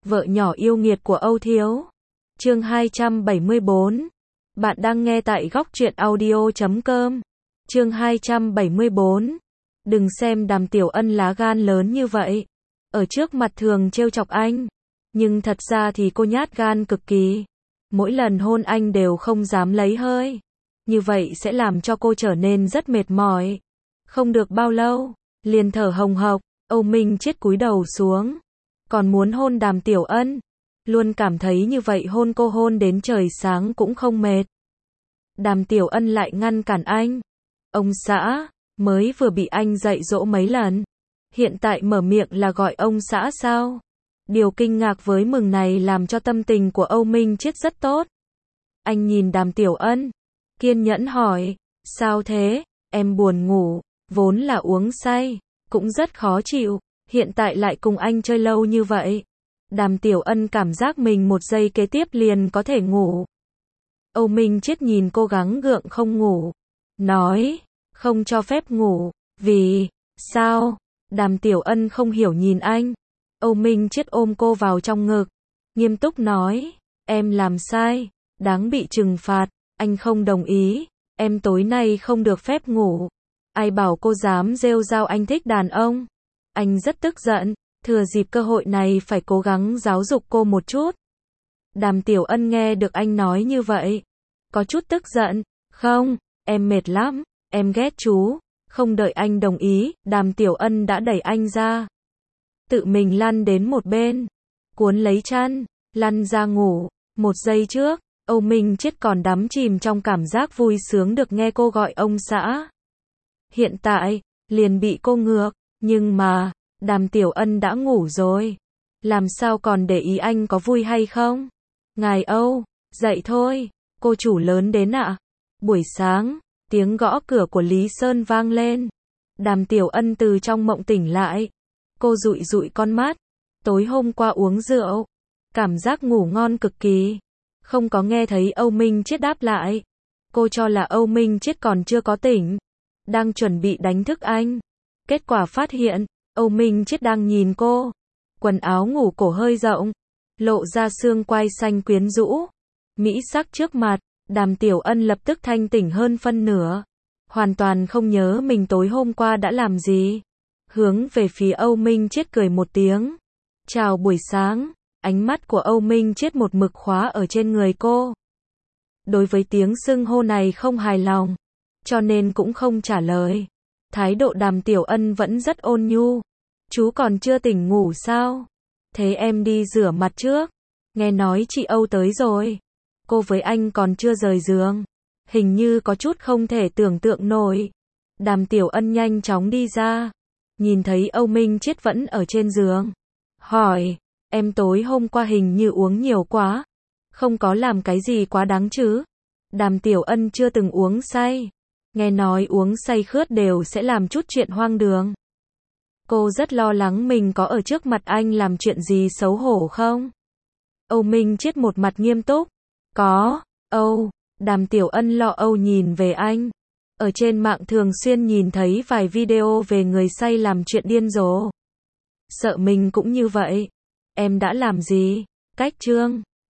Vợ nhỏ yêu nghiệt của Âu Thiếu. Chương 274. Bạn đang nghe tại góc truyện audio.com. Chương 274. Đừng xem Đàm Tiểu Ân lá gan lớn như vậy. Ở trước mặt thường trêu chọc anh. Nhưng thật ra thì cô nhát gan cực kỳ. Mỗi lần hôn anh đều không dám lấy hơi. Như vậy sẽ làm cho cô trở nên rất mệt mỏi. Không được bao lâu, liền thở hồng hộc, Âu Minh Chiết cúi đầu xuống. Còn muốn hôn Đàm Tiểu Ân. Luôn cảm thấy như vậy hôn cô hôn đến trời sáng cũng không mệt. Đàm Tiểu Ân lại ngăn cản anh. Ông xã, mới vừa bị anh dạy dỗ mấy lần. Hiện tại mở miệng là gọi ông xã sao? Điều kinh ngạc với mừng này làm cho tâm tình của Âu Minh Chiết rất tốt. Anh nhìn Đàm Tiểu Ân, kiên nhẫn hỏi, sao thế, em buồn ngủ, vốn là uống say, cũng rất khó chịu, hiện tại lại cùng anh chơi lâu như vậy. Đàm Tiểu Ân cảm giác mình một giây kế tiếp liền có thể ngủ. Âu Minh Chiết nhìn cô gắng gượng không ngủ, nói, không cho phép ngủ, vì, sao? Đàm Tiểu Ân không hiểu nhìn anh. Âu Minh Chiết ôm cô vào trong ngực, nghiêm túc nói, em làm sai, đáng bị trừng phạt, anh không đồng ý, em tối nay không được phép ngủ. Ai bảo cô dám rêu rao anh thích đàn ông? Anh rất tức giận, thừa dịp cơ hội này phải cố gắng giáo dục cô một chút. Đàm Tiểu Ân nghe được anh nói như vậy, có chút tức giận, không, em mệt lắm, em ghét chú. Không đợi anh đồng ý, Đàm Tiểu Ân đã đẩy anh ra. Tự mình lăn đến một bên, cuốn lấy chăn, lăn ra ngủ. Một giây trước, Âu Minh Chiết còn đắm chìm trong cảm giác vui sướng được nghe cô gọi ông xã. Hiện tại, liền bị cô ngược, nhưng mà, Đàm Tiểu Ân đã ngủ rồi. Làm sao còn để ý anh có vui hay không? Ngài Âu, dậy thôi, cô chủ lớn đến ạ. Buổi sáng, tiếng gõ cửa của Lý Sơn vang lên. Đàm Tiểu Ân từ trong mộng tỉnh lại. Cô dụi dụi con mắt. Tối hôm qua uống rượu. Cảm giác ngủ ngon cực kỳ. Không có nghe thấy Âu Minh Chiết đáp lại. Cô cho là Âu Minh Chiết còn chưa có tỉnh. Đang chuẩn bị đánh thức anh. Kết quả phát hiện, Âu Minh Chiết đang nhìn cô. Quần áo ngủ cổ hơi rộng. Lộ ra xương quai xanh quyến rũ. Mỹ sắc trước mặt. Đàm Tiểu Ân lập tức thanh tỉnh hơn phân nửa. Hoàn toàn không nhớ mình tối hôm qua đã làm gì. Hướng về phía Âu Minh Chiết cười một tiếng. Chào buổi sáng. Ánh mắt của Âu Minh Chiết một mực khóa ở trên người cô. Đối với tiếng xưng hô này không hài lòng. Cho nên cũng không trả lời. Thái độ Đàm Tiểu Ân vẫn rất ôn nhu. Chú còn chưa tỉnh ngủ sao? Thế em đi rửa mặt trước. Nghe nói chị Âu tới rồi. Cô với anh còn chưa rời giường. Hình như có chút không thể tưởng tượng nổi. Đàm Tiểu Ân nhanh chóng đi ra. Nhìn thấy Âu Minh Chiết vẫn ở trên giường. Hỏi, em tối hôm qua hình như uống nhiều quá. Không có làm cái gì quá đáng chứ? Đàm Tiểu Ân chưa từng uống say. Nghe nói uống say khướt đều sẽ làm chút chuyện hoang đường. Cô rất lo lắng mình có ở trước mặt anh làm chuyện gì xấu hổ không? Âu Minh Chiết một mặt nghiêm túc. Có, Âu. Đàm Tiểu Ân lo âu nhìn về anh. Ở trên mạng thường xuyên nhìn thấy vài video về người say làm chuyện điên rồ. Sợ mình cũng như vậy. Em đã làm gì? Cách chương